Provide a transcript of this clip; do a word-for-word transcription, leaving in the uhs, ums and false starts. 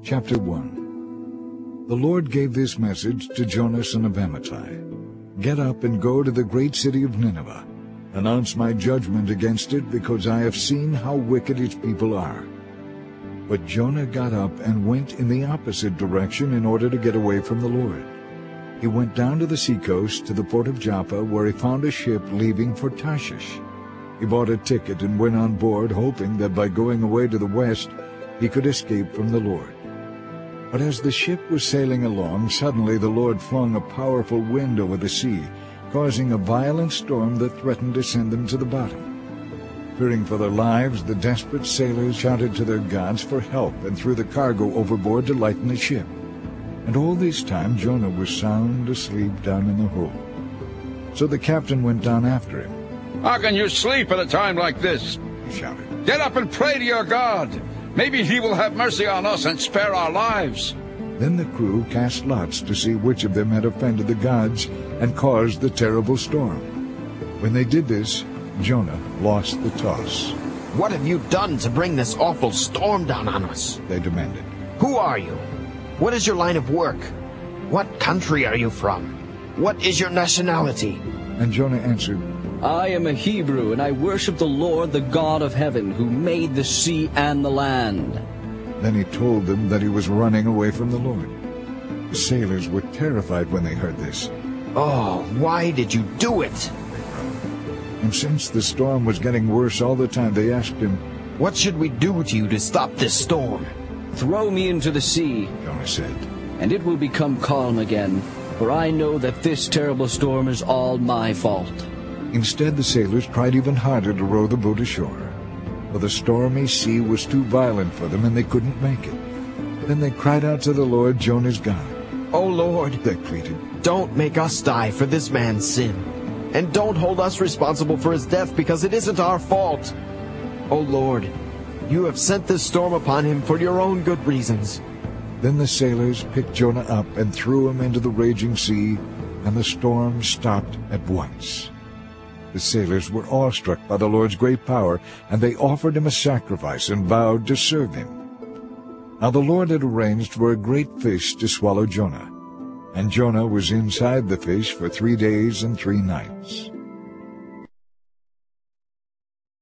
Chapter one. The Lord gave this message to Jonah son of Amittai. Get up and go to the great city of Nineveh. Announce my judgment against it, because I have seen how wicked its people are. But Jonah got up and went in the opposite direction in order to get away from the Lord. He went down to the seacoast to the port of Joppa, where he found a ship leaving for Tarshish. He bought a ticket and went on board, hoping that by going away to the west he could escape from the Lord. But as the ship was sailing along, suddenly the Lord flung a powerful wind over the sea, causing a violent storm that threatened to send them to the bottom. Fearing for their lives, the desperate sailors shouted to their gods for help and threw the cargo overboard to lighten the ship. And all this time Jonah was sound asleep down in the hold. So the captain went down after him. "How can you sleep at a time like this?" he shouted. "Get up and pray to your God. Maybe he will have mercy on us and spare our lives." Then the crew cast lots to see which of them had offended the gods and caused the terrible storm. When they did this, Jonah lost the toss. "What have you done to bring this awful storm down on us?" they demanded. "Who are you? What is your line of work? What country are you from? What is your nationality?" And Jonah answered, "I am a Hebrew, and I worship the Lord, the God of heaven, who made the sea and the land." Then he told them that he was running away from the Lord. The sailors were terrified when they heard this. "Oh, why did you do it?" And since the storm was getting worse all the time, they asked him, "What should we do to you to stop this storm?" "Throw me into the sea," Jonah said, "and it will become calm again, for I know that this terrible storm is all my fault." Instead, the sailors tried even harder to row the boat ashore, for the stormy sea was too violent for them and they couldn't make it. Then they cried out to the Lord, Jonah's God. "O Lord," they pleaded, "don't make us die for this man's sin, and don't hold us responsible for his death, because it isn't our fault. O Lord, you have sent this storm upon him for your own good reasons." Then the sailors picked Jonah up and threw him into the raging sea, and the storm stopped at once. The sailors were awestruck by the Lord's great power, and they offered him a sacrifice and vowed to serve him. Now the Lord had arranged for a great fish to swallow Jonah, and Jonah was inside the fish for three days and three nights.